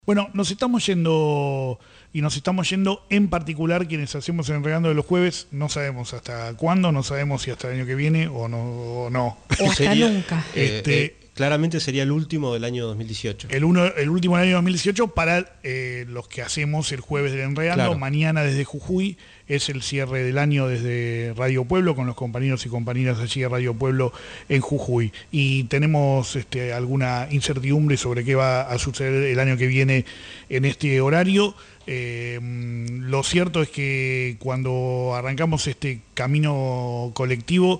Bueno, nos estamos yendo en particular quienes hacemos el Enredando de los jueves, no sabemos hasta cuándo, no sabemos si hasta el año que viene o no. O hasta Sería, nunca. Claramente sería el último del año 2018. El último del año 2018 para los que hacemos el jueves del Enredando. Claro. Mañana desde Jujuy es el cierre del año desde Radio Pueblo con los compañeros y compañeras allí de Radio Pueblo en Jujuy. Y tenemos alguna incertidumbre sobre qué va a suceder el año que viene en este horario. Lo cierto es que cuando arrancamos este camino colectivo,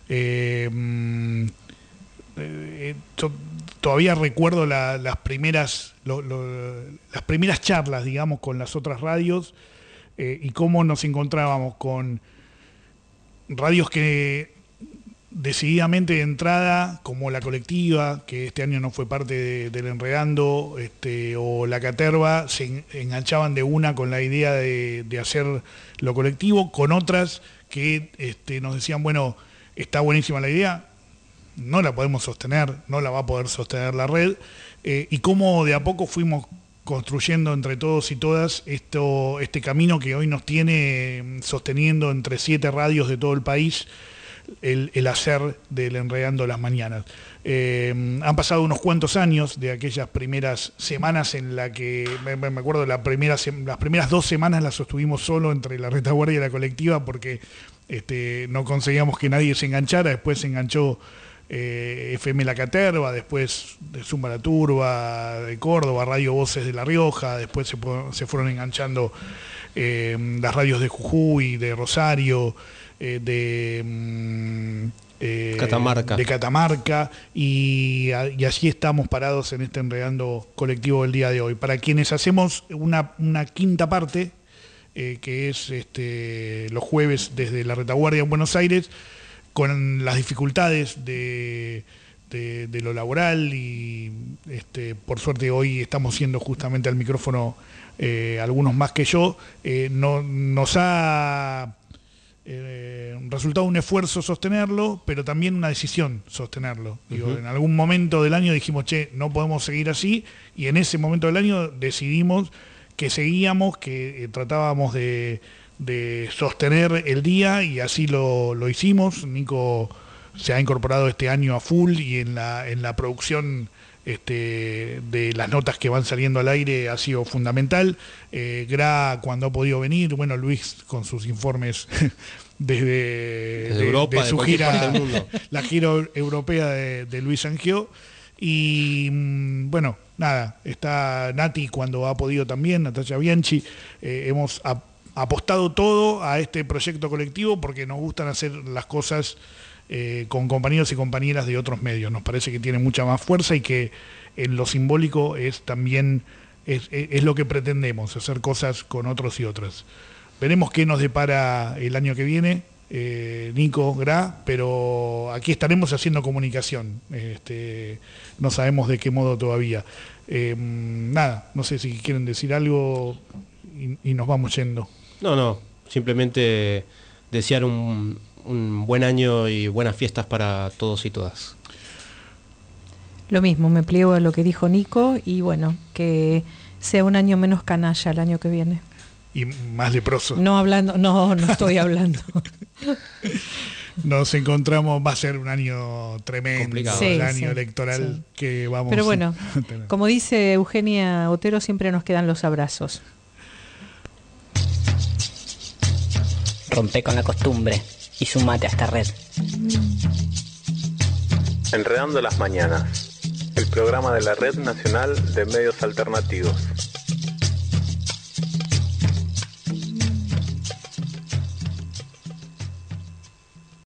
todavía recuerdo las primeras charlas, digamos, con las otras radios y cómo nos encontrábamos con radios que decididamente de entrada, como La Colectiva, que este año no fue parte del Enredando, o La Caterva, se enganchaban de una con la idea de hacer lo colectivo, con otras que nos decían, bueno, está buenísima la idea, no la podemos sostener, no la va a poder sostener la red, y cómo de a poco fuimos construyendo entre todos y todas este camino que hoy nos tiene sosteniendo entre 7 radios de todo el país el hacer del Enredando las mañanas. Han pasado unos cuantos años de aquellas primeras semanas en la que, me acuerdo, las primeras 2 semanas las sostuvimos solo entre La Retaguardia y La Colectiva porque no conseguíamos que nadie se enganchara. Después se enganchó FM La Caterva, después de Zumba la Turba de Córdoba, Radio Voces de La Rioja, después se fueron enganchando las radios de Jujuy, de Rosario, de Catamarca, y así estamos parados en este Enredando colectivo del día de hoy. Para quienes hacemos una quinta parte, que es los jueves desde La Retaguardia en Buenos Aires, con las dificultades de lo laboral y por suerte hoy estamos siendo justamente al micrófono algunos más que yo, nos ha resultado un esfuerzo sostenerlo, pero también una decisión sostenerlo. Digo, en algún momento del año dijimos, no podemos seguir así, y en ese momento del año decidimos que seguíamos, que tratábamos de sostener el día, y así lo hicimos. Nico se ha incorporado este año a full y en la producción de las notas que van saliendo al aire ha sido fundamental. Gra, cuando ha podido venir, bueno, Luis con sus informes desde Europa, de su gira, la gira europea de Luis Angio. Y bueno, nada, está Nati cuando ha podido también, Natalia Bianchi. Hemos apostado todo a este proyecto colectivo porque nos gustan hacer las cosas con compañeros y compañeras de otros medios. Nos parece que tiene mucha más fuerza y que en lo simbólico es también es lo que pretendemos, hacer cosas con otros y otras. Veremos qué nos depara el año que viene, Nico, Gra, pero aquí estaremos haciendo comunicación. No sabemos de qué modo todavía. Nada, no sé si quieren decir algo y nos vamos yendo. No, simplemente desear un buen año y buenas fiestas para todos y todas. Lo mismo, me pliego a lo que dijo Nico, y bueno, que sea un año menos canalla el año que viene. Y más leproso. No estoy hablando. Nos encontramos, va a ser un año tremendo, complicado. El año electoral que vamos. Pero bueno, como dice Eugenia Otero, siempre nos quedan los abrazos. Rompe con la costumbre y sumate a esta red. Enredando las mañanas, el programa de la Red Nacional de Medios Alternativos.